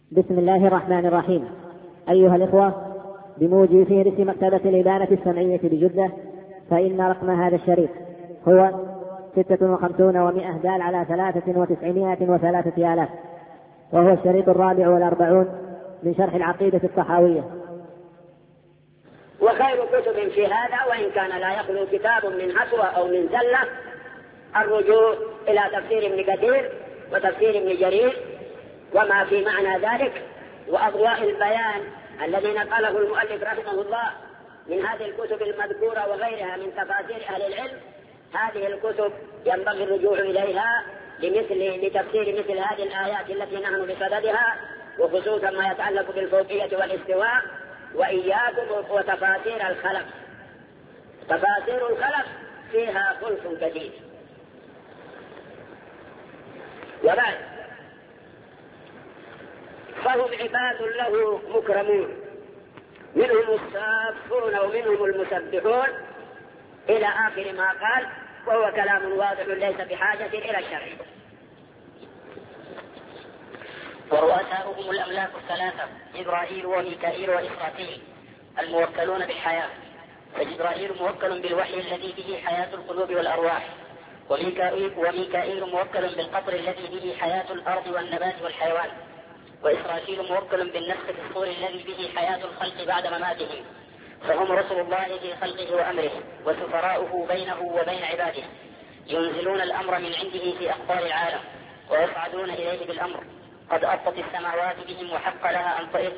بسم الله الرحمن الرحيم. أيها الإخوة، بموجب فهرس مكتبة الإبانة السمعية بجدة، فإن رقم هذا الشريط هو 56 و100 دال على 9303 آلاف، وهو الشريط 44 من شرح العقيدة الطحاوية. وخير كتب في هذا، وإن كان لا يخلو كتاب من حسوة أو من زلة، الرجوع إلى تفسير ابن كثير وتفسير ابن جرير وما في معنى ذلك، وأضواء البيان الذي نقله المؤلف رحمه الله من هذه الكتب المذكورة وغيرها من تفاسير أهل العلم. هذه الكتب ينبغي الرجوع إليها لتفسير مثل هذه الآيات التي نحن بصددها، وخصوصا ما يتعلق بالفوقية والاستواء، وإياكم وتفاسير الخلق. تفاسير الخلق فيها خلف كثير. وبعد، فهم عباد له مكرمون، منهم الصافون ومنهم المسبحون إلى آخر ما قال، وهو كلام واضح ليس بحاجة إلى الشرح. ورؤساؤهم الأملاك الثلاثة جبرائيل وميكائيل وإسرافيل الموكلون بالحياة، فجبرائيل موكل بالوحي الذي به حياة القلوب والأرواح، وميكائيل موكل بالقطر الذي به حياة الأرض والنبات والحيوان، وإسرافيل موكل بالنفخ في الصور الذي به حياة الخلق بعد مماتهم. فهم رسل الله في خلقه وأمره، وسفراؤه بينه وبين عباده، ينزلون الأمر من عنده في أقطار العالم ويصعدون إليه بالأمر. قد أطت السماوات بهم وحق لها أن تئط،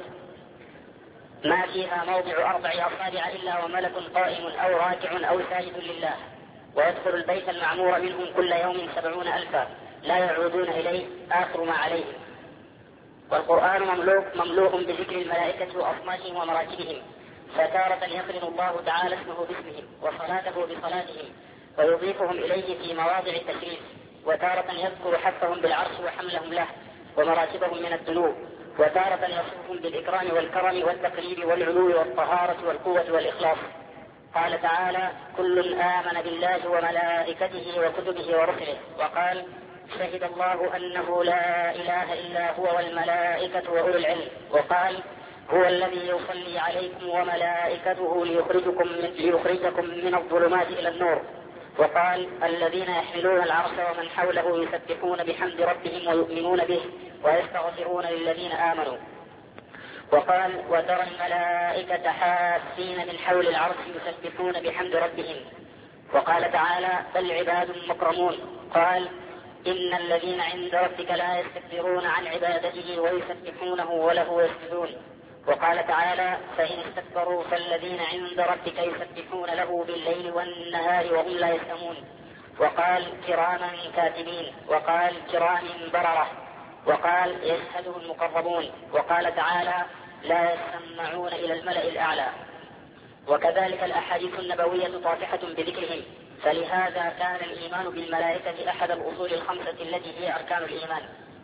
ما فيها موضع 4 أصابع إلا وملك قائم أو راكع أو ساجد لله. ويدخل البيت المعمور منهم كل يوم 70,000 لا يعودون إليه آخر ما عليهم. والقرآن مملوء بذكر الملائكة وأصنافهم ومراتبهم، فتارة يقرن الله تعالى اسمه باسمهم وصلاته بصلاتهم ويضيفهم إليه في مواضع التشريف، وتارة يذكر حفهم بالعرش وحملهم له ومراتبهم من الذنوب، وتارة يصفهم بالإكرام والكرم والتقريب والعلو والطهارة والقوة والإخلاص. قال تعالى: كل آمن بالله وملائكته وكتبه ورسله، وقال: شهد الله أنه لا إله إلا هو والملائكة وأولو العلم، وقال: هو الذي يصلي عليكم وملائكته ليخرجكم من الظلمات إلى النور، وقال: الذين يحملون العرش ومن حوله يسبحون بحمد ربهم ويؤمنون به ويستغفرون للذين آمنوا، وقال: وترى الملائكة حافين من حول العرش يسبحون بحمد ربهم، وقال تعالى: بل عباد مكرمون، قال: إن الذين عند ربك لا يستكبرون عن عبادته ويسبحونه وله يسجدون، وقال تعالى: فإن استكبروا فالذين عند ربك يسبحون له بالليل والنهار وهم لا يسأمون، وقال: كراما كاتبين، وقال: كرام بررة، وقال: يشهده المقربون، وقال تعالى: لا يسمعون إلى الملأ الأعلى. وكذلك الأحاديث النبوية طافحة بذكرهم، فلهذا كان الإيمان بالملائكة أحد الأصول الخمسة التي هي أركان الإيمان.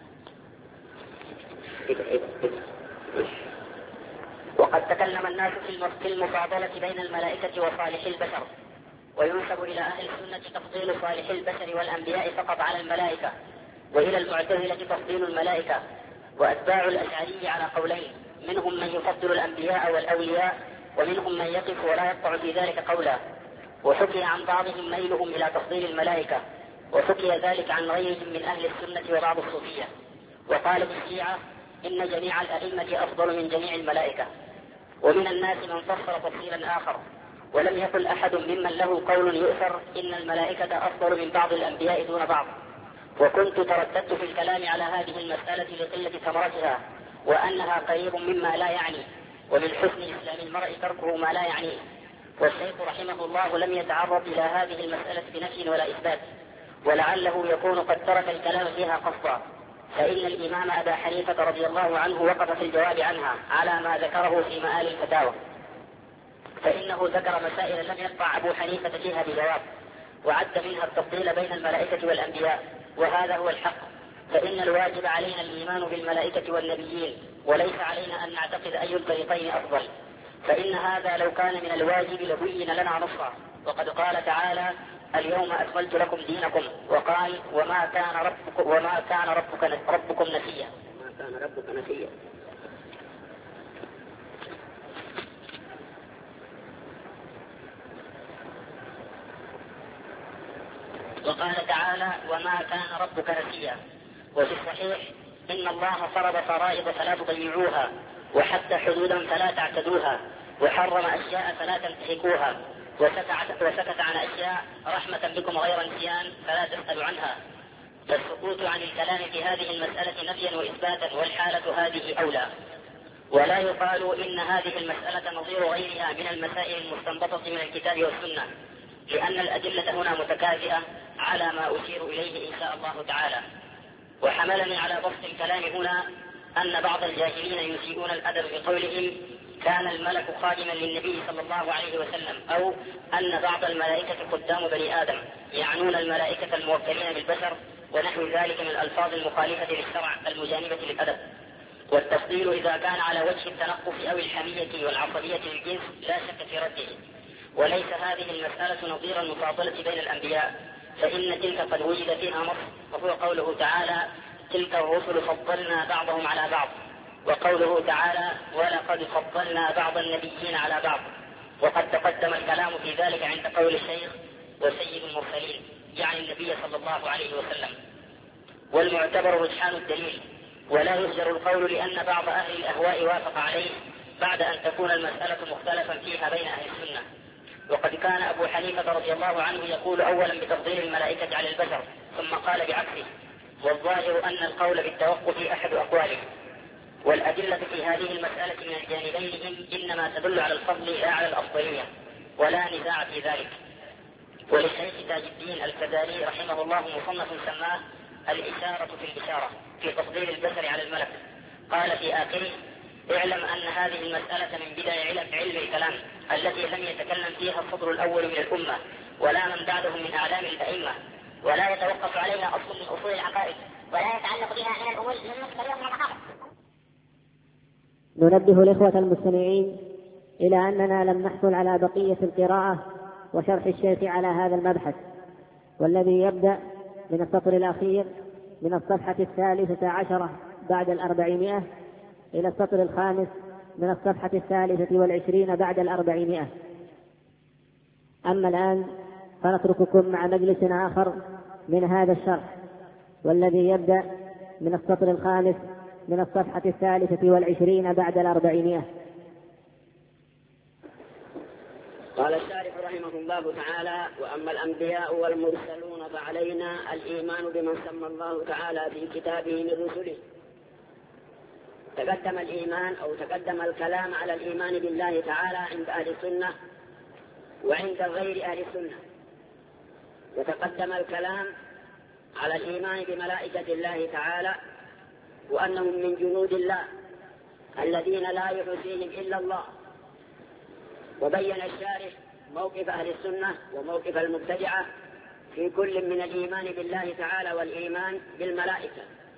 وقد تكلم الناس في المفاضلة بين الملائكة وصالح البشر، وينسب إلى أهل السنة تفضيل صالح البشر والأنبياء فقط على الملائكة، وإلى المعتزلة تفضيل الملائكة. وأتباع الأشعري على قولين، منهم من يفضل الأنبياء والأولياء، ومنهم من يقف ولا يقطع في ذلك قولا. وحكي عن بعضهم ميلهم إلى تفضيل الملائكة، وحكي ذلك عن غيرهم من أهل السنة وبعض الصوفية. وقالت الشيعة إن جميع الأئمة أفضل من جميع الملائكة. ومن الناس من فسر تفصيلا آخر، ولم يقل أحد ممن له قول يؤثر إن الملائكة أفضل من بعض الأنبياء دون بعض. وكنت ترددت في الكلام على هذه المسألة لقلة ثمرتها، وأنها قريب مما لا يعني، ومن حسن إسلام المرء تركه ما لا يعنيه. والشيخ رحمه الله لم يتعرض إلى هذه المسألة بنفي ولا إثبات، ولعله يكون قد ترك الكلام فيها قصدا، فإن الإمام أبا حنيفة رضي الله عنه وقف في الجواب عنها على ما ذكره في مآل الفتاوى، فإنه ذكر مسائل لم يقطع أبو حنيفة فيها بجواب، وعد منها التفضيل بين الملائكة والأنبياء، وهذا هو الحق. فإن الواجب علينا الإيمان بالملائكة والنبيين، وليس علينا أن نعتقد أي الفريقين أفضل، فإن هذا لو كان من الواجب لبين لنا نصا. وقد قال تعالى: اليوم أكملت لكم دينكم، وقال: وما كان ربكم نسيا. وقال تعالى: وما كان ربك نسيا. وفي الصحيح: إن الله فرض فرائض فلا تضيعوها، وحتى حدودا فلا تعتدوها، وحرم أشياء فلا تنتهكوها، وسكت عن أشياء رحمة بكم غير نسيان فلا تسألوا عنها. فالسكوت عن الكلام في هذه المسألة نفيا وإثباتا، والحالة هذه أولى. ولا يقال إن هذه المسألة نظير غيرها من المسائل المستنبطة من الكتاب والسنة، لأن الأدلة هنا متكافئة على ما أشير إليه إن شاء الله تعالى. وحملني على بسط الكلام هنا أن بعض الجاهلين يسيئون الأدب بقولهم: كان الملك خادما للنبي صلى الله عليه وسلم، أو أن بعض الملائكة قدام بني آدم، يعنون الملائكة الموكلين بالبشر ونحو ذلك من الألفاظ المخالفة للشرع المجانبة للأدب. والتفضيل إذا كان على وجه التنقص أو الحمية والعصبية للجنس لا شك في رده. وليس هذه المسألة نظير المفاضلة بين الأنبياء، فإن تلك قد وجد فيها نص، وهو قوله تعالى: تلك الرسل فضلنا بعضهم على بعض، وقوله تعالى: ولقد فضلنا بعض النبيين على بعض. وقد تقدم الكلام في ذلك عند قول الشيخ: وسيد المرسلين، يعني النبي صلى الله عليه وسلم. والمعتبر رجحان الدليل، ولا يهجر القول لأن بعض أهل الأهواء وافق عليه بعد أن تكون المسألة مختلفا فيها بين أهل السنة. وقد كان أبو حنيفة رضي الله عنه يقول أولا بتفضيل الملائكة على البشر، ثم قال بعكسه، والظاهر أن القول بالتوقف أحد أقواله. والأدلة في هذه المسألة من الجانبين إنما تدل على الفضل لا على الأفضلية، ولا نزاع في ذلك. وللشيخ تاج الدين الكذالي رحمه الله مصنف سماه الإشارة في الإشارة في تفضيل البشر على الملك. قال في آخره: اعلم أن هذه المسألة من بداية علم الكلام التي لم يتكلم فيها الصدر الأول من الأمة ولا من بعدهم من أعلام الأئمة، ولا يتوقف عليها أصل من أصول العقائد، ولا يتعلق بها من الأمور المختلفة من العقائد. ننبه الإخوة المستمعين إلى أننا لم نحصل على بقية القراءة وشرح الشيخ على هذا المبحث، والذي يبدأ من السطر الأخير من الصفحة 13 بعد 400 إلى السطر الخامس من الصفحة 23 بعد 400. أما الآن فنترككم مع مجلس آخر من هذا الشرح، والذي يبدأ من السطر الخامس من الصفحة 23 بعد 400. قال الشارح رحمه الله تعالى: وأما الأنبياء والمرسلون فعلينا الإيمان بمن سمى الله تعالى في كتابه من رسله. تقدم الإيمان أو تقدم الكلام على الإيمان بالله تعالى عند أهل السنة وعند غير أهل السنة، وتقدم الكلام على الإيمان بملائكة الله تعالى وأنهم من جنود الله الذين لا يحصيهم إلا الله. وبين الشارح موقف أهل السنة وموقف المبتدعة في كل من الإيمان بالله تعالى والإيمان بالملائكة.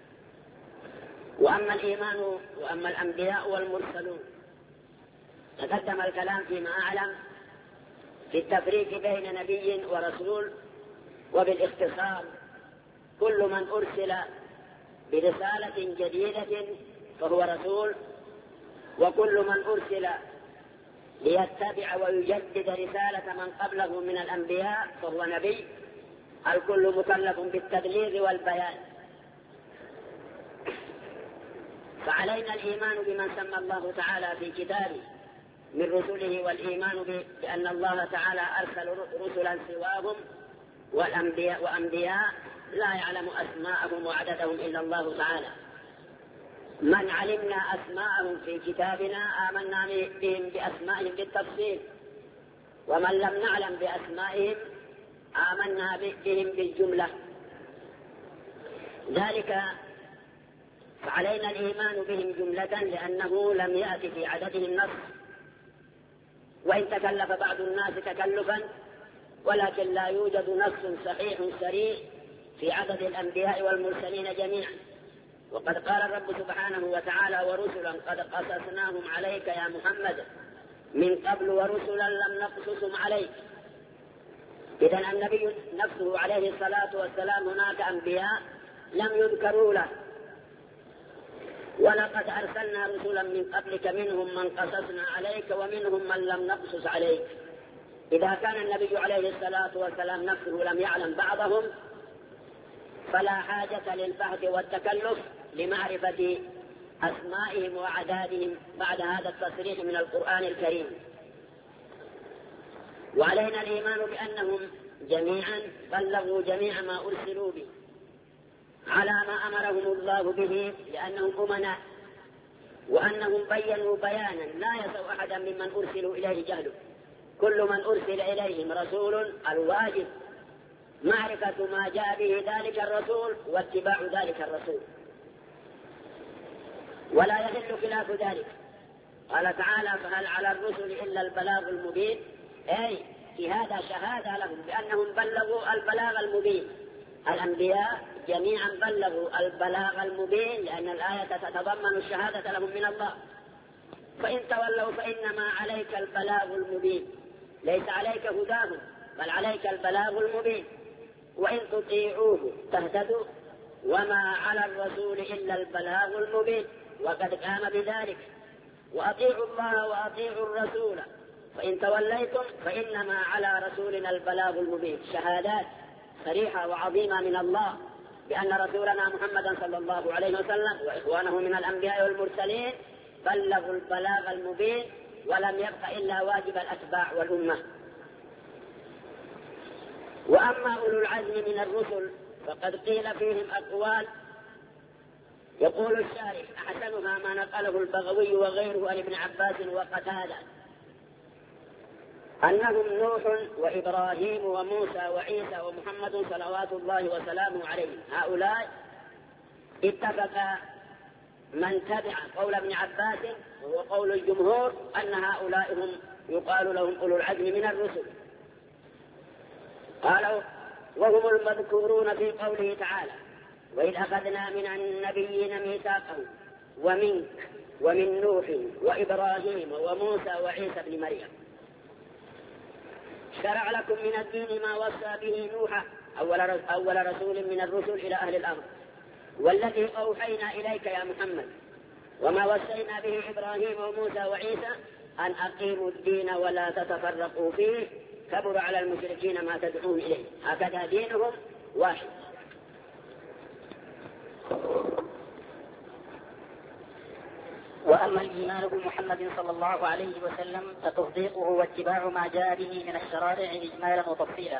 وأما الأنبياء والمرسلون تقدم الكلام فيما أعلم في التفريق بين نبي ورسول، وبالاختصار كل من أرسل برسالة جديدة فهو رسول، وكل من أرسل ليتبع ويجدد رسالة من قبله من الأنبياء فهو نبي. الكل مكلف بالتبليغ والبيان. فعلينا الإيمان بمن سمى الله تعالى في كتابه من رسله، والإيمان بأن الله تعالى أرسل رسلا سواهم وأنبياء لا يعلم أسماءهم وعددهم إلا الله تعالى. من علمنا أسماءهم في كتابنا آمنا بهم بأسمائهم بالتفصيل، ومن لم نعلم بأسمائهم آمنا بهم بالجملة. ذلك فعلينا الإيمان بهم جملة لأنه لم يأتي في عددهم نص، وإن تكلف بعض الناس تكلفا، ولكن لا يوجد نص صحيح سريع في عدد الأنبياء والمرسلين جميعا. وقد قال الرب سبحانه وتعالى: ورسلا قد قصصناهم عليك يا محمد من قبل ورسلا لم نقصصهم عليك. إذن النبي نفسه عليه الصلاة والسلام هناك أنبياء لم يذكروا له، ولقد أرسلنا رسلا من قبلك منهم من قصصنا عليك ومنهم من لم نقصص عليك. إذا كان النبي عليه الصلاة والسلام نفسه لم يعلم بعضهم فلا حاجة للبحث والتكلف لمعرفة أسمائهم وأعدادهم بعد هذا التصريح من القرآن الكريم. وعلينا الإيمان بأنهم جميعا بلغوا جميع ما أرسلوا به على ما أمرهم الله به لأنهم أمناء، وأنهم بينوا بيانا لا يسوء أحدا ممن أرسلوا إليه جهله. كل من أرسل إليهم رسول الواجب معرفة ما جاء به ذلك الرسول واتباع ذلك الرسول، ولا يحل خلاف ذلك. قال تعالى: فهل على الرسل إلا البلاغ المبين، أي في هذا شهادة لهم بأنهم بلغوا البلاغ المبين. الأنبياء جميعا بلغوا البلاغ المبين، لأن الآية تتضمن الشهادة لهم من الله. فإن تولوا فإنما عليك البلاغ المبين، ليس عليك هداهم بل عليك البلاغ المبين. وإن تطيعوه تهتدوا وما على الرسول إلا البلاغ المبين، وقد قام بذلك. وأطيعوا الله وأطيعوا الرسول فإن توليتم فإنما على رسولنا البلاغ المبين. شهادات صريحة وعظيمة من الله بأن رسولنا محمدا صلى الله عليه وسلم وإخوانه من الأنبياء والمرسلين بلغوا البلاغ المبين، ولم يبق إلا واجب الأتباع والأمة. وأما أولو العزم من الرسل فقد قيل فيهم أقوال، يقول الشارح: أحسنها ما نقله البغوي وغيره عن ابن عباس وقتادة، أنهم نوح وإبراهيم وموسى وعيسى ومحمد صلوات الله وسلامه عليه. هؤلاء اتفق من تبع قول ابن عباس وهو قول الجمهور أن هؤلاء هم يقال لهم أولو العزم من الرسل. قالوا: وهم المذكورون في قوله تعالى: وإذ أخذنا من النبيين ميثاقهم ومنك ومن نوح وإبراهيم وموسى وعيسى بن مريم. شرع لكم من الدين ما وصى به نوحا أول رسول من الرسل إلى أهل الأرض، والذي أوحينا إليك يا محمد، وما وصينا به إبراهيم وموسى وعيسى أن أقيموا الدين ولا تتفرقوا فيه، كبر على المشركين ما تدعون إليه. هكذا دينهم واحد. وأما الإيمان بمحمد صلى الله عليه وسلم فتصديقه واتباع ما جاء به من الشرائع إجمالا وتفصيلا.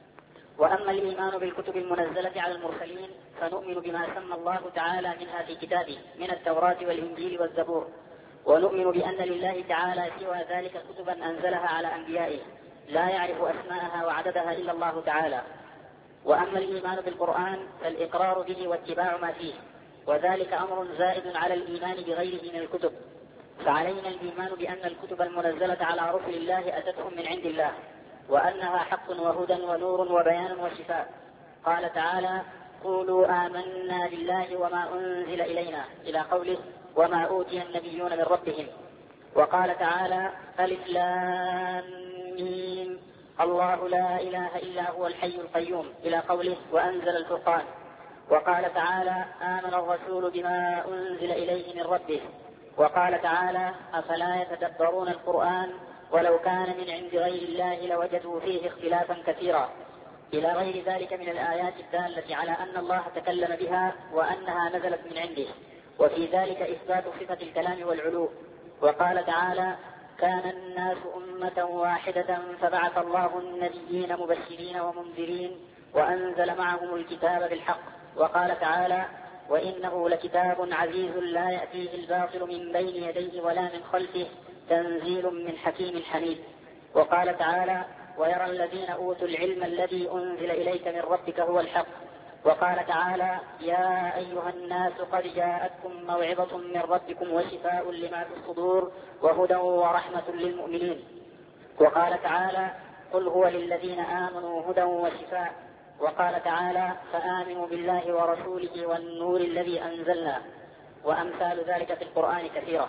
وأما الإيمان بالكتب المنزلة على المرسلين فنؤمن بما سمى الله تعالى منها في كتابه من التوراة والإنجيل والزبور، ونؤمن بأن لله تعالى سوى ذلك كتبا أنزلها على أنبيائه لا يعرف أسماءها وعددها إلا الله تعالى. وأما الإيمان بالقرآن فالإقرار به واتباع ما فيه، وذلك أمر زائد على الإيمان بغيره من الكتب. فعلينا الإيمان بأن الكتب المنزلة على رسل الله أتتهم من عند الله، وأنها حق وهدى ونور وبيان وشفاء. قال تعالى: قولوا آمنا بالله وما أنزل إلينا إلى قوله: وما أوتي النبيون من ربهم. وقال تعالى: ألف لام ميم الله لا إله إلا هو الحي القيوم إلى قوله: وأنزل الفرقان. وقال تعالى: آمن الرسول بما أنزل إليه من ربه. وقال تعالى: أفلا يتدبرون القرآن ولو كان من عند غير الله لوجدوا فيه اختلافا كثيرا، إلى غير ذلك من الآيات الدالة على أن الله تكلم بها وأنها نزلت من عنده، وفي ذلك إثبات صفة الكلام والعلو. وقال تعالى: كان الناس أمة واحدة فبعث الله النبيين مبشرين ومنذرين وأنزل معهم الكتاب بالحق. وقال تعالى: وإنه لكتاب عزيز لا يأتيه الباطل من بين يديه ولا من خلفه تنزيل من حكيم حميد. وقال تعالى: ويرى الذين أوتوا العلم الذي أنزل إليك من ربك هو الحق. وقال تعالى: يا أيها الناس قد جاءتكم موعظة من ربكم وشفاء لما في الصدور وهدى ورحمة للمؤمنين. وقال تعالى: قل هو للذين آمنوا هدى وشفاء. وقال تعالى: فآمنوا بالله ورسوله والنور الذي أنزلنا. وأمثال ذلك في القرآن كثيرة.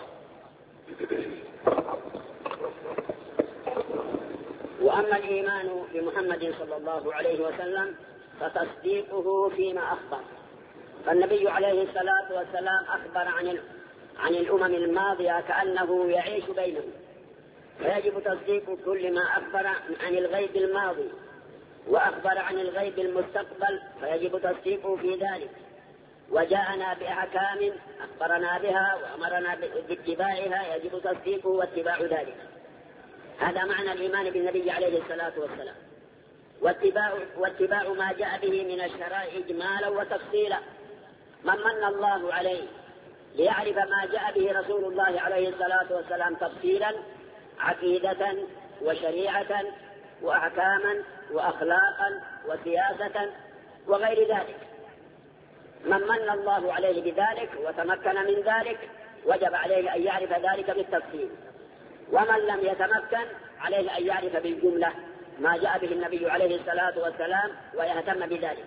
وأما الإيمان بمحمد صلى الله عليه وسلم فتصديقه فيما أخبر. فالنبي عليه الصلاة والسلام أخبر عن الأمم الماضية كأنه يعيش بينهم، فيجب تصديق كل ما أخبر عن الغيب الماضي وأخبر عن الغيب المستقبل، فيجب تصديقه في ذلك. وجاءنا بأحكام أخبرنا بها وأمرنا باتباعها، يجب تصديقه واتباع ذلك. هذا معنى الإيمان بالنبي عليه الصلاة والسلام. واتباع ما جاء به من الشرائع إجمالا وتفصيلا. من من الله عليه ليعرف ما جاء به رسول الله عليه الصلاة والسلام تفصيلا، عقيدة وشريعة وأحكاما وأخلاقا وسياسة وغير ذلك. من من الله عليه بذلك وتمكن من ذلك وجب عليه أن يعرف ذلك بالتفصيل. ومن لم يتمكن عليه أن يعرف بالجملة ما جاء به النبي عليه الصلاة والسلام ويهتم بذلك.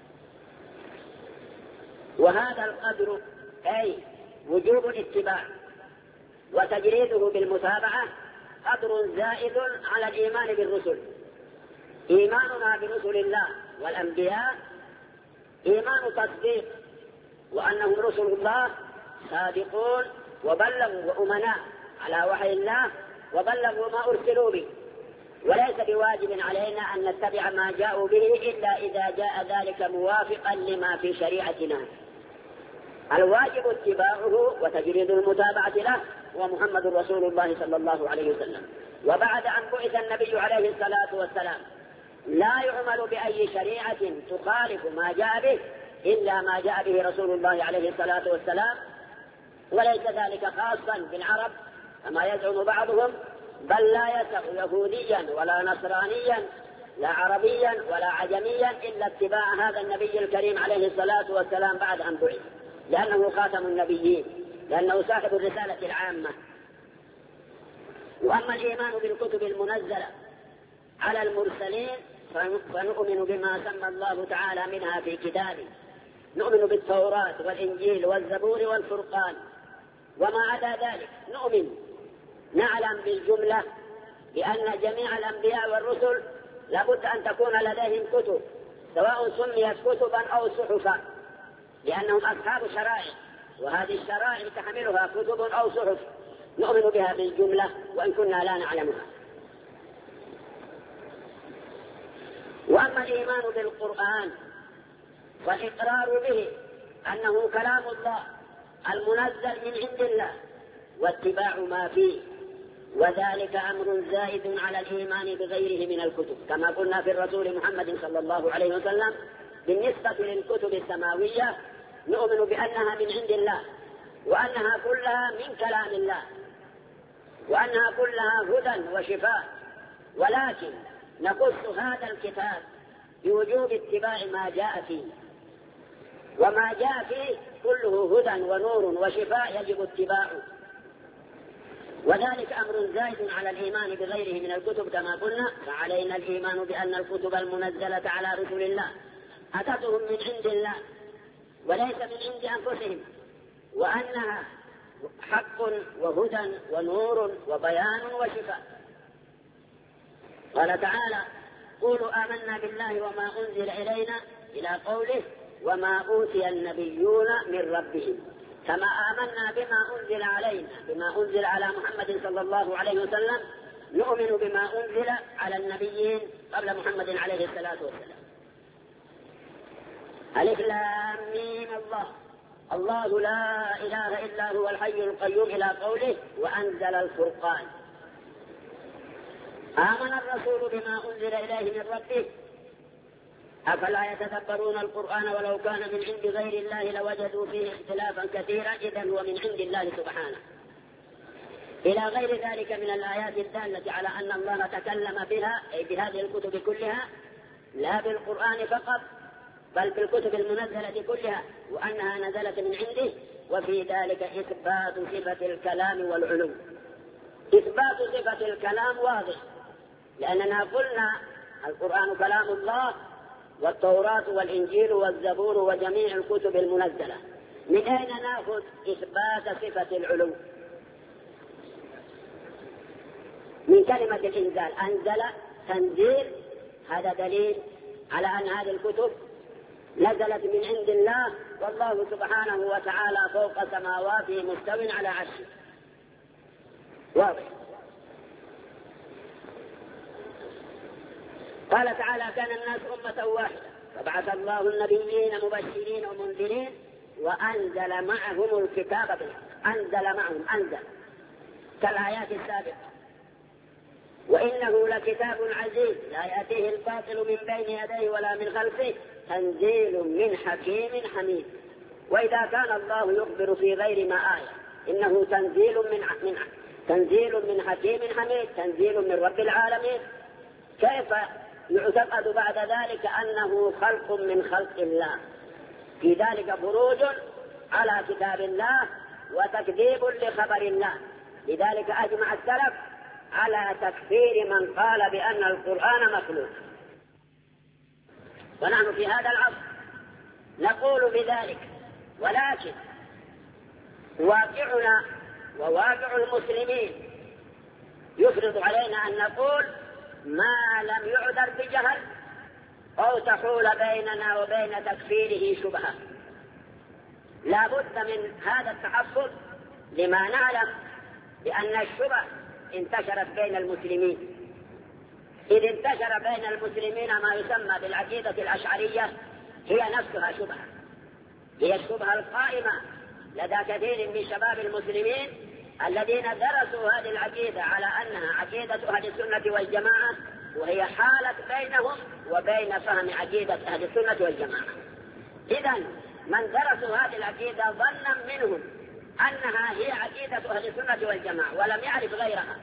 وهذا القدر أي وجوب الاتباع وتجريده بالمتابعة قدر زائد على الإيمان بالرسل. إيماننا برسل الله والأنبياء إيمان تصديق، وأنهم رسل الله صادقون وبلغوا وأمناء على وحي الله وبلغوا ما أرسلوا به، وليس بواجب علينا أن نتبع ما جاءوا به إلا إذا جاء ذلك موافقا لما في شريعتنا. الواجب اتباعه وتجريد المتابعة له، ومحمد رسول الله صلى الله عليه وسلم. وبعد أن بعث النبي عليه الصلاة والسلام لا يعمل بأي شريعة تخالف ما جاء به إلا ما جاء به رسول الله عليه الصلاة والسلام، وليس ذلك خاصا بالعرب كما يزعم بعضهم، بل لا يسع يهوديا ولا نصرانيا لا عربيا ولا عجميا إلا اتباع هذا النبي الكريم عليه الصلاة والسلام بعد أن بعث، لأنه خاتم النبيين، لأنه صاحب الرسالة العامة. وأما الإيمان بالكتب المنزلة على المرسلين فنؤمن بما سمى الله تعالى منها في كتابه. نؤمن بالتوراة والإنجيل والزبور والفرقان، وما عدا ذلك نؤمن نعلم بالجملة بأن جميع الأنبياء والرسل لابد أن تكون لديهم كتب، سواء سميت كتبا أو صحفا، لأنهم أصحاب شرائع، وهذه الشرائع تحملها كتب أو صحف نؤمن بها بالجملة وإن كنا لا نعلمها. وأما الإيمان بالقرآن والإقرار به أنه كلام الله المنزل من عند الله واتباع ما فيه، وذلك أمر زائد على الإيمان بغيره من الكتب، كما قلنا في الرسول محمد صلى الله عليه وسلم بالنسبة للكتب السماوية نؤمن بأنها من عند الله، وأنها كلها من كلام الله، وأنها كلها هدى وشفاء، ولكن نخص هذا الكتاب بوجوب اتباع ما جاء فيه، وما جاء فيه كله هدى ونور وشفاء يجب اتباعه، وذلك أمر زائد على الإيمان بغيره من الكتب كما قلنا. فعلينا الإيمان بأن الكتب المنزلة على رسل الله أتتهم من عند الله وليس من عند أنفسهم، وأنها حق وهدى ونور وبيان وشفاء. قال تعالى: قولوا آمنا بالله وما أنزل إلينا إلى قوله وما أوتي النبيون من ربهم، كما آمنا بما أنزل علينا بما أنزل على محمد صلى الله عليه وسلم نؤمن بما أنزل على النبيين قبل محمد عليه الصلاة والسلام. ألف لام ميم الله لا إله إلا هو الحي القيوم إلى قوله وأنزل الفرقان. آمن الرسول بما أنزل إليه من ربه أفلا يتدبرون القرآن ولو كان من عند غير الله لوجدوا فيه اختلافا كثيرا، إذن هو من عند الله سبحانه. إلى غير ذلك من الآيات الدالة على أن الله تكلم بها أي بهذه الكتب كلها، لا بالقرآن فقط بل بالكتب المنزلة كلها، وأنها نزلت من عنده. وفي ذلك إثبات صفة الكلام والعلو. إثبات صفة الكلام واضح، لأننا قلنا القرآن كلام الله والتوراة والإنجيل والزبور وجميع الكتب المنزلة. من أين نأخذ إثبات صفة العلو؟ من كلمة الإنزال، أنزل تنزيل، هذا دليل على أن هذه الكتب نزلت من عند الله، والله سبحانه وتعالى فوق سماواته مستو على عرشه. واضح. قال تعالى: كان الناس أمة واحدة فبعث الله النبيين مبشرين ومنذرين وأنزل معهم الكتاب بالحق. أنزل كالآيات السابقة. وإنه لكتاب عزيز لا يأتيه الباطل من بين يديه ولا من خلفه تنزيل من حكيم حميد. وإذا كان الله يخبر في غير ما آية إنه تنزيل من حكيم حميد، تنزيل من رب العالمين، كيف يعتقد بعد ذلك أنه خلق من خلق الله؟ في ذلك بروج على كتاب الله وتكذيب لخبر الله. لذلك أجمع السلف على تكفير من قال بأن القرآن مخلوق. ونحن في هذا العصر نقول بذلك، ولكن واقعنا وواقع المسلمين يفرض علينا أن نقول ما لم يعذر بجهل أو تحول بيننا وبين تكفيره شبهة. لا بد من هذا التحفظ لما نعلم بأن الشبه انتشرت بين المسلمين. إذ انتشر بين المسلمين ما يسمى بالعقيدة الأشعرية، هي نفسها شبهة، هي الشبهة القائمة لدى كثير من شباب المسلمين الذين درسوا هذه العقيدة على أنها عقيدة أهل السنة والجماعة، وهي حالت بينهم وبين فهم عقيدة أهل السنة والجماعة. إذن من درسوا هذه العقيدة ظنا منهم أنها هي عقيدة أهل السنة والجماعة ولم يعرف غيرها،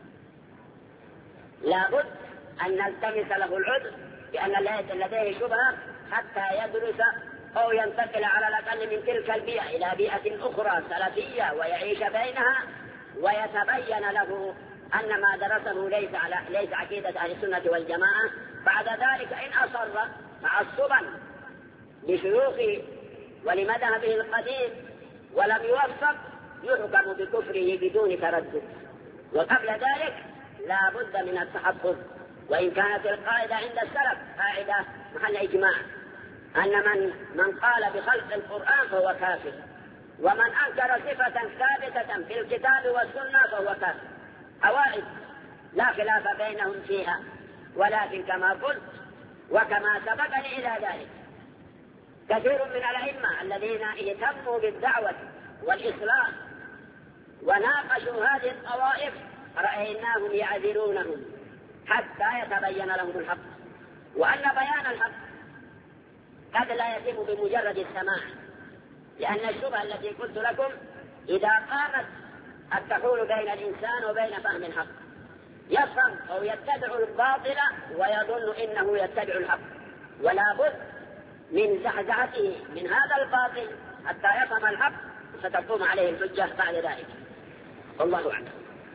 لابد أن نلتمس له العذر بأن لديه شبهة حتى يدرس أو ينتقل على الأقل من تلك البيئة إلى بيئة أخرى سلفية ويعيش بينها، ويتبين له أن ما درسه ليس عقيدة أهل السنة والجماعة. بعد ذلك إن أصر تعصبا لشيوخه ولمذهبه القديم ولم يوفق يحكم بكفره بدون تردد. وقبل ذلك لا بد من التحفظ. وإن كانت القاعدة عند السلف قاعدة محل إجماع أن من قال بخلق القرآن فهو كافر، ومن أنكر صفة ثابتة في الكتاب والسنة فهو كافر. قواعد لا خلاف بينهم فيها، ولكن كما قلت وكما سبقني إلى ذلك كثير من الأئمة الذين اهتموا بالدعوة والإصلاح وناقشوا هذه الطوائف رأيناهم يعذرونهم حتى يتبين لهم الحق، وأن بيان الحق قد لا يتم بمجرد السماع، لأن الشبهة التي قلت لكم إذا قامت قد تحول بين الإنسان وبين فهم الحق، يفهم أو يتبع الباطل ويظن إنه يتبع الحق، ولا بد من زحزحته من هذا الباطل حتى يفهم الحق ستقوم عليه الحجة بعد ذلك. والله أعلم.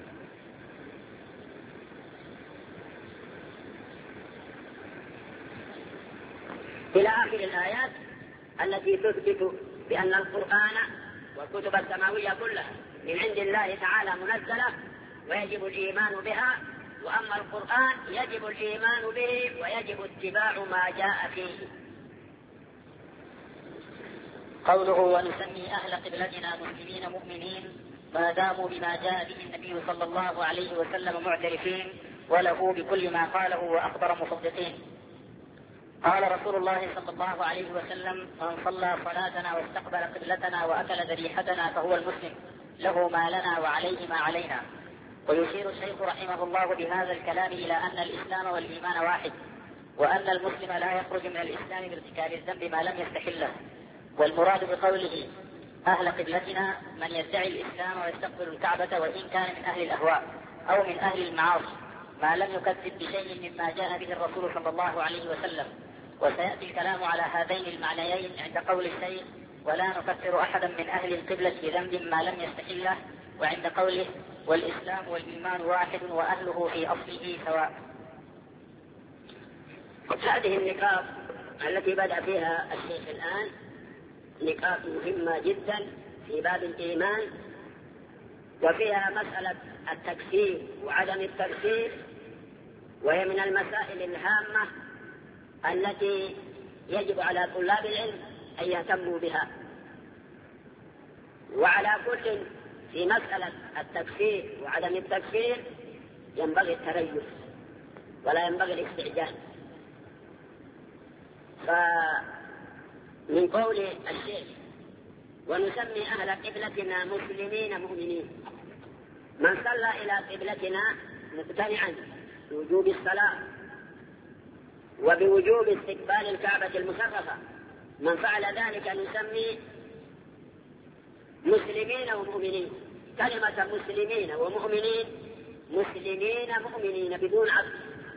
إلى آخر الآيات التي تثبت بأن القرآن والكتب السماوية كلها من عند الله تعالى منزلة ويجب الإيمان بها، وأما القرآن يجب الإيمان به ويجب اتباع ما جاء فيه. قوله: ونسمي أهل قبلتنا مسلمين مؤمنين ما داموا بما جاء به النبي صلى الله عليه وسلم معترفين وله بكل ما قاله وأخبر مصدقين. قال رسول الله صلى الله عليه وسلم: من صلى صلاتنا واستقبل قبلتنا وأكل ذبيحتنا فهو المسلم، له ما لنا وعليه ما علينا. ويشير الشيخ رحمه الله بهذا الكلام إلى أن الإسلام والإيمان واحد، وأن المسلم لا يخرج من الإسلام بارتكاب الذنب ما لم يستحله. والمراد بقوله أهل قبلتنا من يدعي الإسلام ويستقبل الكعبة وإن كان من أهل الأهواء أو من أهل المعاصي ما لم يكذب بشيء مما جاء به الرسول صلى الله عليه وسلم. وسيأتي الكلام على هذين المعنيين عند قول الشيخ: ولا نكفر أحدا من أهل القبلة بذنب ما لم يستحله، وعند قوله: والإسلام والإيمان واحد وأهله في أصله سواء. هذه النقاط التي بدأ فيها الشيخ الآن نقاط مهمة جدا في باب الإيمان، وفيها مسألة التكفير وعدم التكفير، وهي من المسائل الهامة التي يجب على طلاب العلم أن يهتموا بها. وعلى كل في مسألة التكفير وعدم التكفير ينبغي التريث ولا ينبغي الاستعجال، فمن قول الشيخ ونسمي أهل قبلتنا مسلمين مؤمنين، من صلى إلى قبلتنا مقتنعا بوجوب الصلاة وبوجوب استقبال الكعبة المشرفة، من فعل ذلك نسمي مسلمين ومؤمنين. كلمة مسلمين ومؤمنين، مسلمين مؤمنين بدون عطف،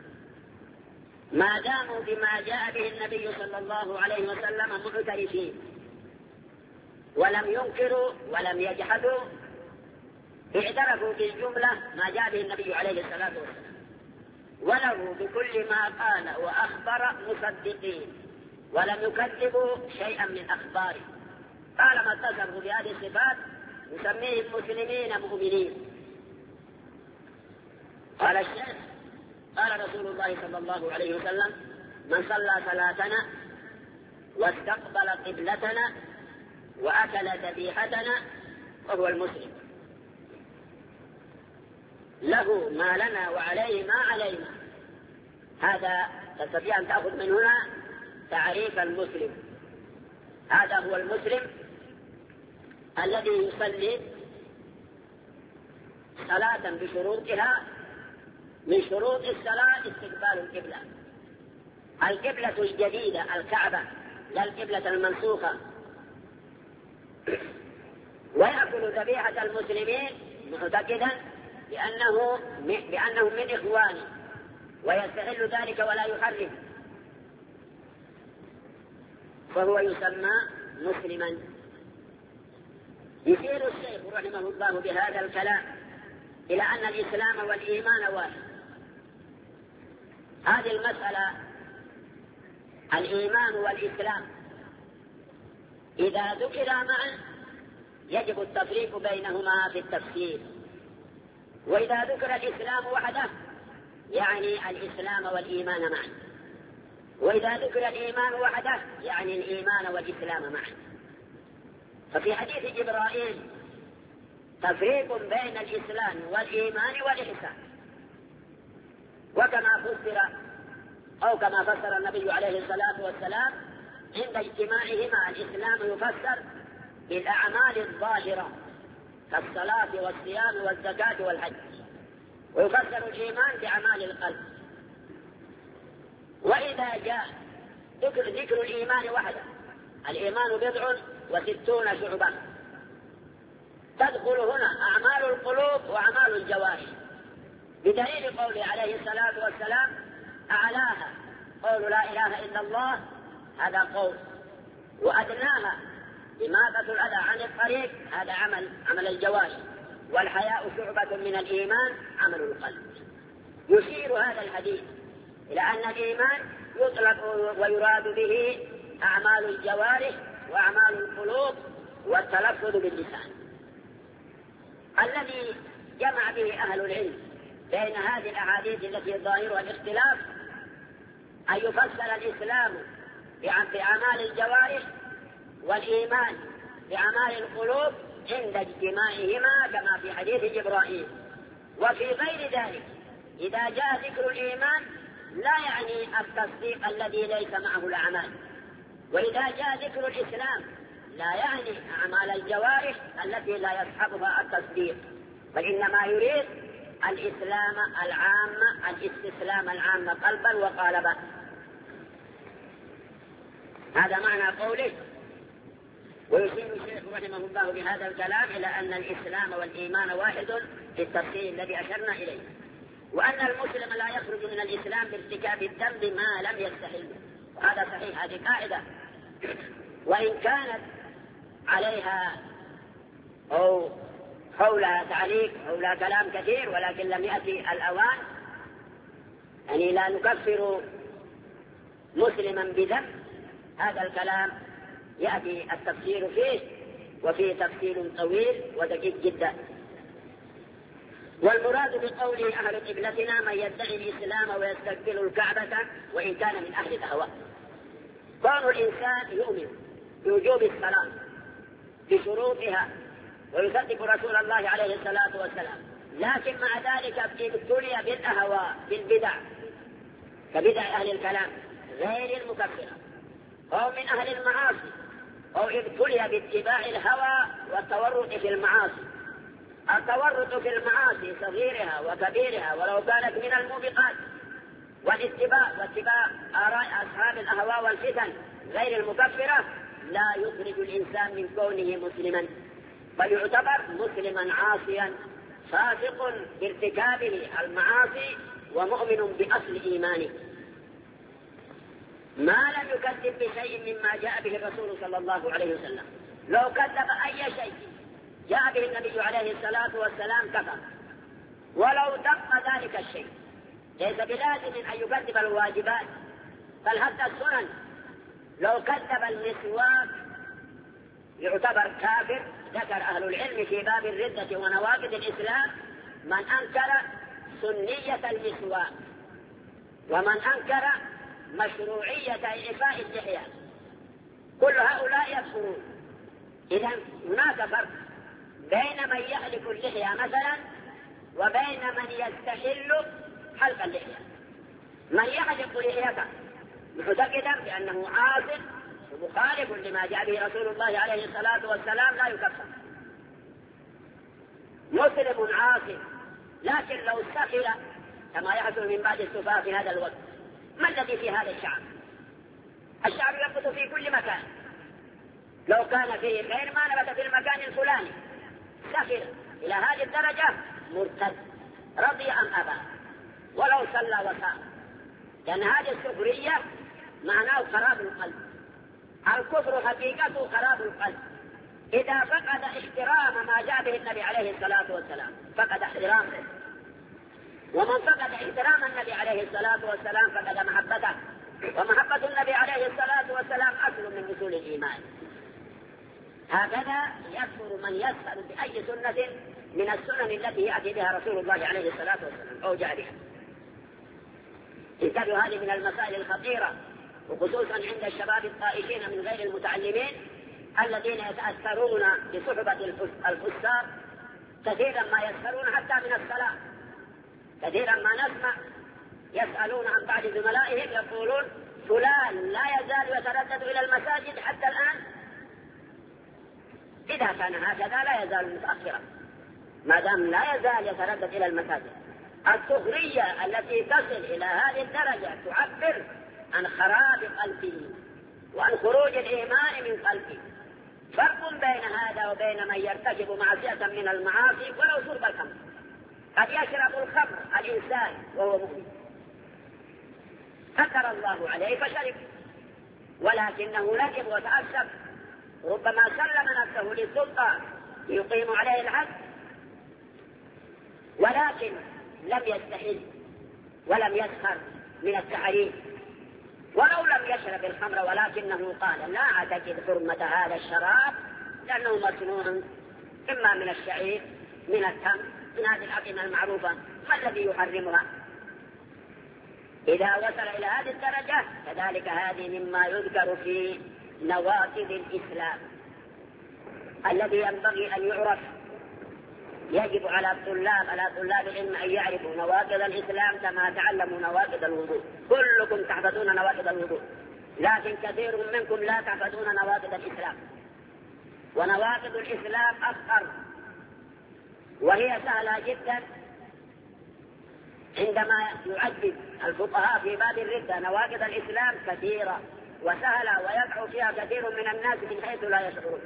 ما داموا بما جاء به النبي صلى الله عليه وسلم معترفين، ولم ينكروا ولم يجحدوا، اعترفوا بالجملة ما جاء به النبي عليه الصلاة والسلام، ولو بكل ما قال وأخبر مصدقين، ولم يكذبوا شيئا من أخباره. طالما اتصفوا بهذه الصفات نسميهم مسلمين مؤمنين. قال الشيخ قال رسول الله صلى الله عليه وسلم: من صلى صلاتنا واستقبل قبلتنا وأكل ذبيحتنا فهو المسلم، له ما لنا وعليه ما علينا. هذا تستطيع أن تأخذ من هنا تعريف المسلم. هذا هو المسلم الذي يصلي صلاة بشروطها. من شروط الصلاة استقبال القبلة، القبلة الجديدة الكعبة لا القبلة المنسوخة. ويأكل ذبيحة المسلمين معتقدا بأنهم من إخوانه، ويستحل ذلك ولا يحرم، فهو يسمى مسلما. يشير الشيخ رحمه الله بهذا الكلام إلى أن الإسلام والإيمان واحد. هذه المسألة الإيمان والإسلام إذا ذكر معا يجب التفريق بينهما في التفسير، وإذا ذكر الإسلام وحده يعني الإسلام والإيمان معا، وإذا ذكر الإيمان وحده يعني الإيمان والإسلام معا. ففي حديث جبرائيل تفريق بين الإسلام والإيمان والإحسان، وكما فسر أو كما فسر النبي عليه الصلاة والسلام عند اجتماعهما الإسلام يفسر بالأعمال الظاهرة كالصلاة والصيام والزكاة والحج، ويفسر الإيمان بأعمال القلب. وإذا جاء ذكر الإيمان وحده، الإيمان 69 شعبة، تدخل هنا أعمال القلوب وأعمال الجوارح، بدليل قوله عليه الصلاة والسلام: أعلاها قول لا إله إلا الله، هذا قول، وأدناها إماطة الأذى عن الطريق، هذا عمل الجوارح، والحياء شعبة من الإيمان عمل القلب. يشير هذا الحديث إلى أن الإيمان يطلق ويراد به أعمال الجوارح وأعمال القلوب والتلفظ باللسان. الذي جمع به أهل العلم بين هذه الأحاديث التي ظاهرها الاختلاف أن يفسر الإسلام بأعمال الجوارح والإيمان بأعمال القلوب عند اجتماعهما كما في حديث جبرائيل. وفي غير ذلك إذا جاء ذكر الإيمان لا يعني التصديق الذي ليس معه الأعمال، وإذا جاء ذكر الإسلام لا يعني أعمال الجوارح التي لا يصحبها التصديق، بل إنما يريد الإسلام العام، الاستسلام العام قلبا وقالبا. هذا معنى قوله. ويشير الشيخ رحمه الله بهذا الكلام إلى أن الإسلام والإيمان واحد في التفصيل الذي أشرنا إليه، وأن المسلم لا يخرج من الإسلام بارتكاب الذنب ما لم يستحل. وهذا صحيح، هذه قاعدة، وإن كانت عليها أو حولها تعليق حولها كلام كثير، ولكن لم يأتي الأوان. يعني لا نكفر مسلما بذنب، هذا الكلام يأتي التفسير فيه، وفيه تفسير طويل ودقيق جدا. والمراد بقوله أهل قبلتنا من يدعي الإسلام ويستقبل الكعبة وإن كان من أهل الأهواء. كون الإنسان يؤمن بوجوب الصلاة بشروطها ويصدق رسول الله عليه الصلاة والسلام، لكن مع ذلك ابتلي بالأهواء بالبدع كبدع أهل الكلام غير المكفرة، أو من أهل المعاصي، أو ابتلي باتباع الهوى والتورط في المعاصي. التورط في المعاصي صغيرها وكبيرها ولو كانت من الموبقات، واتباع آراء أصحاب الأهواء والفتن غير المكفرة لا يخرج الإنسان من كونه مسلما، بل يعتبر مسلما عاصيا فاسق بارتكابه المعاصي ومؤمن بأصل إيمانه، ما لم يكذب بشيء مما جاء به الرسول صلى الله عليه وسلم. لو كذب أي شيء جاء به النبي عليه الصلاة والسلام كفر، ولو دق ذلك الشيء. ليس بلازم أن يكذب الواجبات، بل حتى السنن. لو كذب المسواك يعتبر كافر. ذكر أهل العلم في باب الردة ونواقض الإسلام من أنكر سنية المسواك، ومن أنكر مشروعية إعفاء اللحية، كل هؤلاء يكفرون. إذا هناك فرق بين من يحلق اللحية مثلا وبين من يستحل حلق اللحية. من يحلق لحيته معتقدا بأنه عاصٍ ومخالف لما جاء به رسول الله عليه الصلاة والسلام لا يكفر. مسلم عاصٍ، لكن لو استحل كما يحصل من بعض السفهاء في هذا الوقت، ما الذي في هذا الشعب؟ الشعب ينبت في كل مكان، لو كان فيه خير ما نبت في المكان الفلاني. سفل إلى هذه الدرجة مرتد رضي أم أبى ولو صلى وصام، لأن هذه السفرية معناه خراب القلب. الكفر حقيقته خراب القلب. إذا فقد احترام ما جاء به النبي عليه الصلاة والسلام فقد احترامه، ومن فقد احترام النبي عليه الصلاة والسلام فقد محبته، ومحبة النبي عليه الصلاة والسلام أصل من أصول الإيمان. هكذا يكفر من يسأل بأي سنة من السنن التي يأتي بها رسول الله عليه الصلاة والسلام أو جاء بها. انتبهوا، هذه من المسائل الخطيرة، وخصوصا عند الشباب الطائشين من غير المتعلمين الذين يتأثرون بصحبة الفساق. كثيرا ما يسألون حتى من الصلاة، كثيرا ما نسمع يسألون عن بعض زملائهم يقولون فلان لا يزال يتردد إلى المساجد حتى الآن. إذا كان هكذا لا يزال متأخرا، ما دام لا يزال يتردد إلى المساجد. السخرية التي تصل إلى هذه الدرجة تعبر عن خراب قلبه وعن خروج الإيمان من قلبه. فرق بين هذا وبين من يرتكب معصية من المعاصي ولو شرب الخمر. قد يشرب الخمر الإنسان وهو مؤمن، ذكر الله عليه فشرب، ولكنه ندم وتأسف، ربما سلم نفسه للسلطة ليقيم عليه الحد، ولكن لم يستحل ولم يسخر من التحريم، ولو لم يشرب الخمر ولكنه قال لا أعتقد حرمة هذا الشراب لأنه مصنوع إما من الشعير من التمر من هذه الأطعمة المعروفة، ما الذي يحرمها؟ إذا وصل إلى هذه الدرجة كذلك هذه مما يذكر في نواقض الإسلام الذي ينبغي أن يعرف. يجب على طلاب العلم أن يعرفوا نواقض الإسلام كما تعلموا نواقض الوضوء. كلكم تحفظون نواقض الوضوء، لكن كثير منكم لا تحفظون نواقض الإسلام. ونواقض الإسلام أخطر، وهي سهلة جدا. عندما يعدد الفقهاء في باب الردة نواقض الإسلام كثيرة وسهلة ويقع فيها كثير من الناس من حيث لا يشعرون.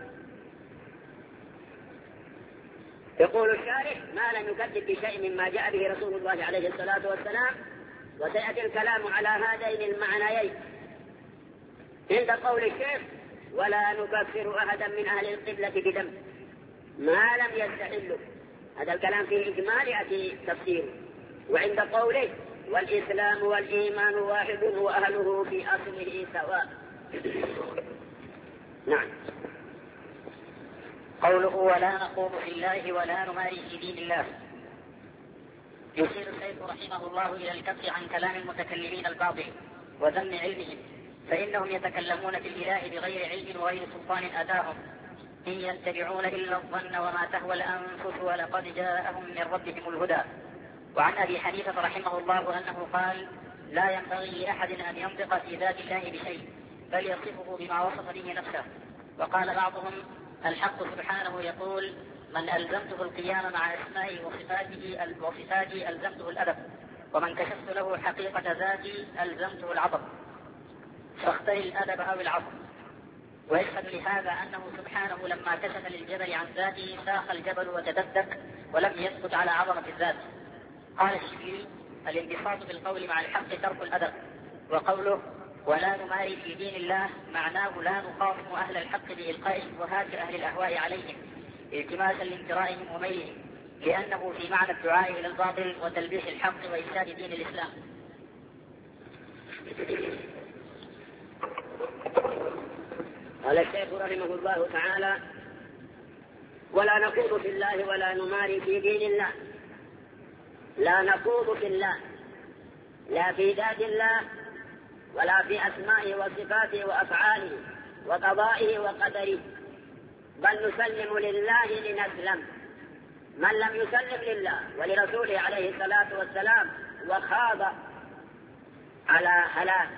يقول الشارح ما لم يكذب بشيء مما جاء به رسول الله عليه الصلاة والسلام. وسيأتي الكلام على هذين المعنيين عند قول الشيخ ولا نكفر أحدا من أهل القبلة بذنب ما لم يستحله. هذا الكلام فيه إجمال يأتي تفسيره. وعند قوله والإسلام والإيمان واحد وأهله في أصله سواء. نعم. قوله ولا نخوض في الله ولا نماري في دين الله. يشير الشيخ رحمه الله إلى الكف عن كلام المتكلمين الباطل وذم علمهم، فإنهم يتكلمون في الإله بغير علم وغير سلطان أتاهم، إن يتبعون إلا الظن وما تهوى الأنفس ولقد جاءهم من ربهم الهدى. وعن أبي حنيفة رحمه الله أنه قال لا ينبغي لأحد أن ينطق في ذات الله بشيء بل يصفه بما وصف به نفسه. وقال بعضهم: الحق سبحانه يقول: من ألزمته القيام مع أسمائه وصفاته ألزمته الأدب، ومن كشفت له حقيقة ذاتي ألزمته العطب، فاختر الأدب أو العطب. ويشهد لهذا أنه سبحانه لما كشف للجبل عن ذاته ساخ الجبل وتددك ولم يسكت على عظمة الذات. قال الشافعي: الانبساط بالقول مع الحق ترك الأدب. وقوله: ولا نماري في دين الله معناه لا نخاصم أهل الحق بإلقاء شبهات أهل الأهواء عليهم التماسا لانترائهم وميلهم، لأنه في معنى الدعاء إلى الباطل وتلبيس الحق وإفساد دين الإسلام. قال الشيخ رحمه الله تعالى: ولا نخوض في الله ولا نماري في دين الله. لا نخوض في الله، لا في ذات الله ولا في أسمائه وصفاته وأفعاله وقضائه وقدره، بل نسلم لله لنسلم. من لم يسلم لله ولرسوله عليه الصلاة والسلام وخاض على هلاك.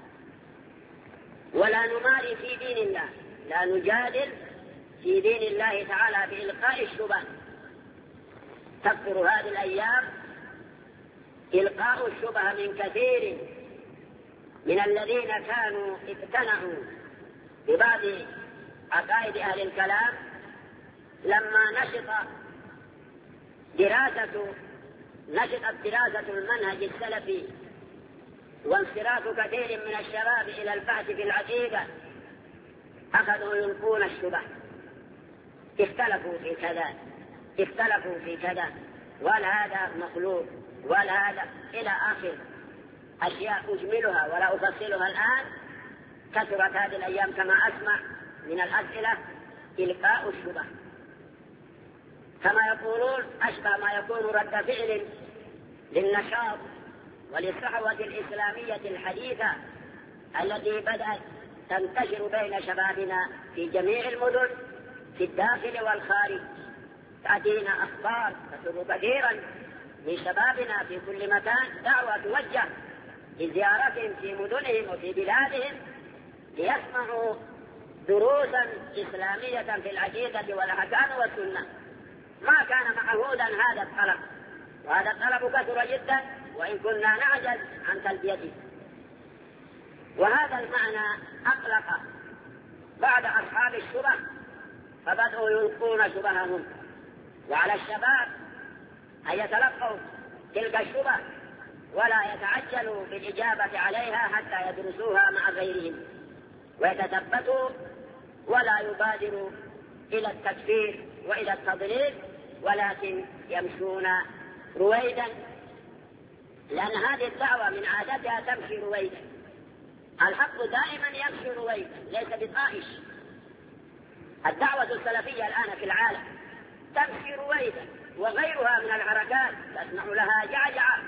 ولا نماري في دين الله، لا نجادل في دين الله تعالى بإلقاء الشبه. تكثر هذه الأيام إلقاء الشبه من كثير من الذين كانوا اقتنعوا ببعض عقائد أهل الكلام لما نشطت دراسة المنهج السلفي وانصراف كثير من الشباب إلى البحث في العقيدة، أخذوا يلقون الشبه. اختلفوا في كذا ولا هذا مخلوق ولا هذا إلى آخر أشياء أجملها ولا أفصلها الآن. كثرت هذه الأيام كما أسمع من الأسئلة إلقاء الشبه، كما يقولون أشبه ما يكون رد فعل للنشاط وللصحوة الإسلامية الحديثة التي بدأت تنتشر بين شبابنا في جميع المدن في الداخل والخارج. تأتينا أخبار تسر كثيرا من شبابنا في كل مكان دعوة توجه لزيارتهم في مدنهم وفي بلادهم ليسمعوا دروسا إسلامية في العقيدة والأحكام والسنة. ما كان معهودا هذا الطلب، وهذا الطلب كثر جدا وإن كنا نعجز عن تلبيته. وهذا المعنى أقلق بعد أصحاب الشبه فبدأوا يلقون شبههم، وعلى الشباب أن يتلقوا تلك الشبه ولا يتعجلوا بالإجابة عليها حتى يدرسوها مع غيرهم ويتثبتوا ولا يبادروا إلى التكفير وإلى التضليل، ولكن يمشون رويدا، لأن هذه الدعوة من عادتها تمشي رويدا. الحق دائما يمشي رويدا ليس بطائش. الدعوة السلفية الآن في العالم تمشي رويدا، وغيرها من الحركات تسمع لها جعجعة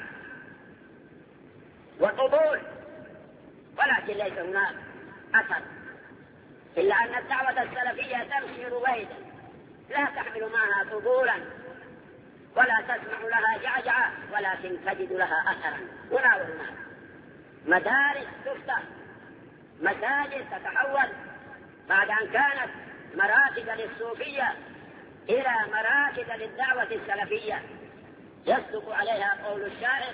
وقبول، ولكن ليس هناك أثر، إلا أن الدعوة السلفية تمشي رويدا لا تحمل معها قبولا ولا تسمع لها جعجعة، ولكن تجد لها أثرا هنا وهناك. مدارس تفتح، مساجد تتحول بعد أن كانت مراكز للصوفية إلى مراكز للدعوة السلفية. يصدق عليها قول الشاعر: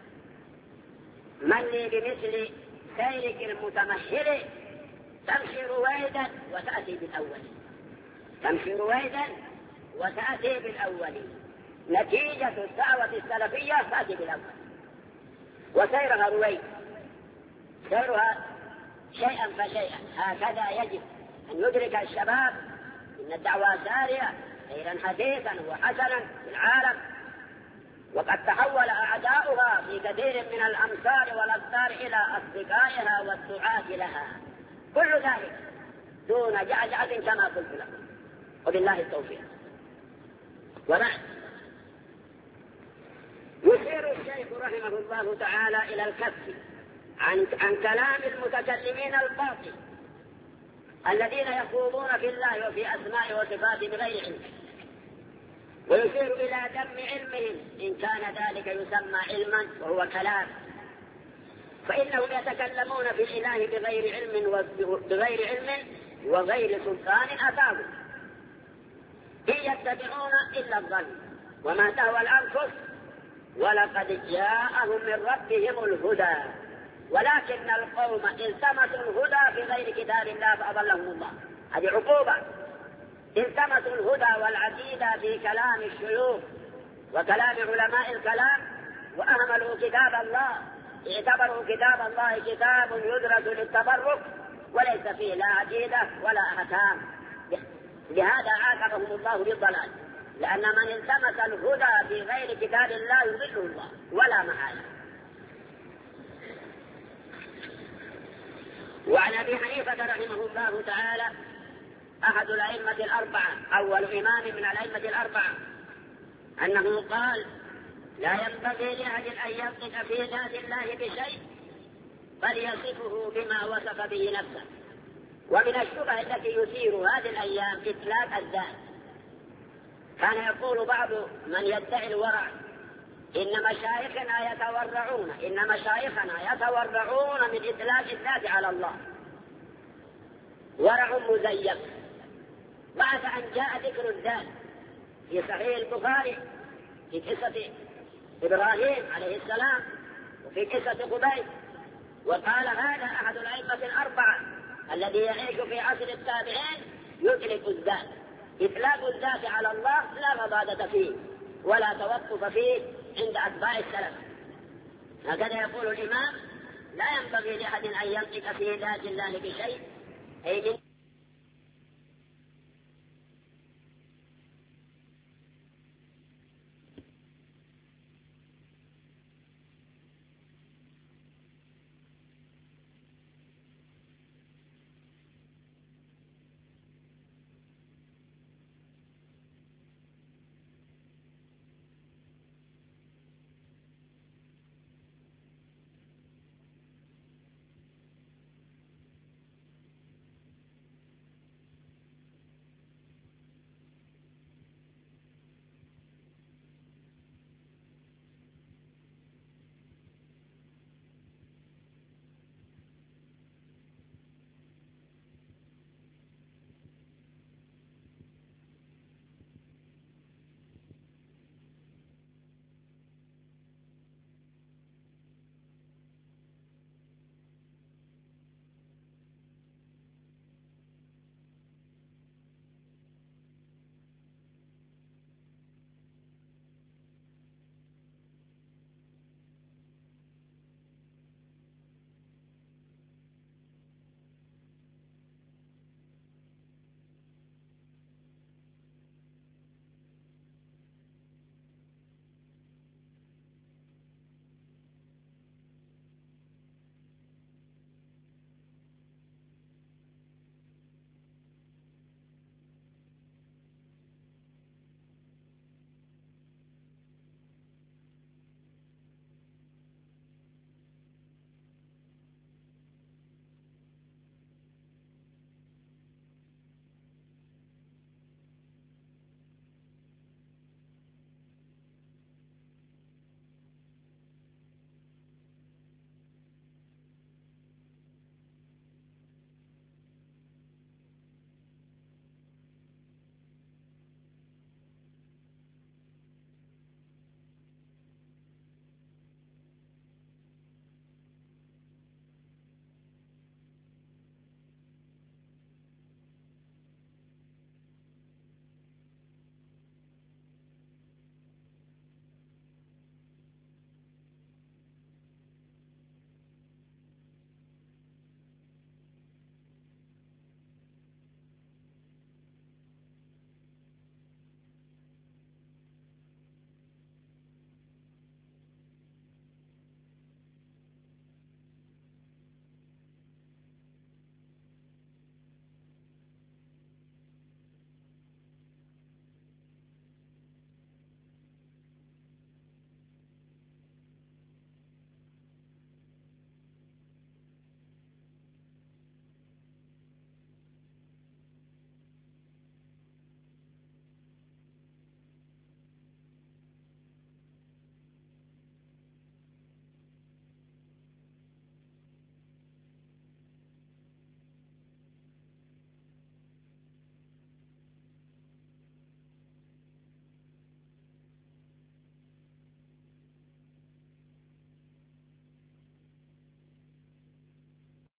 من لي بمثل سيرك المتمهل تمشي رويدا وتأتي بالأول. تمشي رويدا وتأتي بالأول. نتيجة الدعوة السلفية تأتي بالأول، وسيرها رويد، سيرها شيئا فشيئا. هكذا يجب أن يدرك الشباب إن الدعوة سارية خيرا حديثا وحسنا في العالم، وقد تحول أعداؤها في كثير من الأمصار والأقطار إلى أصدقائها والدعاة لها، كل ذلك دون جعجعة كما قلت لكم، وبالله التوفيق. وبعد يشير الشيخ رحمه الله تعالى إلى الكف عن كلام المتكلمين الباطل الذين يخوضون في الله وفي أسماء وصفاته بغير علم، ويشير إلى ذم علمهم إن كان ذلك يسمى علما وهو كلام، فإنهم يتكلمون في الإله بغير علم وغير سلطان أتاهم، إن يتبعون إلا الظن وما تهوى الأنفس ولقد جاءهم من ربهم الهدى ولكن القوم التمسوا الهدى في غير كتاب الله فأضلهم الله. هذه عقوبة. التمسوا الهدى والعقيدة في كلام الشيوخ وكلام علماء الكلام وأهملوا كتاب الله، اعتبروا كتاب الله كتاب يدرس للتبرك وليس فيه لا عقيدة ولا أحكام. لهذا عاقبهم الله بالضلال، لأن من التمس الهدى في غير كتاب الله يضله الله ولا محالة. وعن أبي حنيفة رحمه الله تعالى أحد الأئمة الأربعة، أول إمام من الأئمة الأربعة، أنه قال: لا ينبغي لأحد أن ينطق في ذات الله بشيء بل يصفه بما وصف به نفسه. ومن الشبه التي يثير هذه الأيام إطلاق الذات. كان يقول بعض من يدعي الورع: إن مشايخنا يتورعون من إطلاق الذات على الله، ورع مزيف. بعد أن جاء ذكر الذات في صحيح البخاري في قصة إبراهيم عليه السلام وفي قصة قبيل، وقال هذا أحد الأئمة الأربعة الذي يعيش في عصر التابعين يطلق الذات. إطلاق الذات على الله لا مبادة فيه ولا توقف فيه عند أتباع السلف. هكذا يقول الإمام: لا ينبغي لأحد أن ينطق في ذات الله بشيء، أي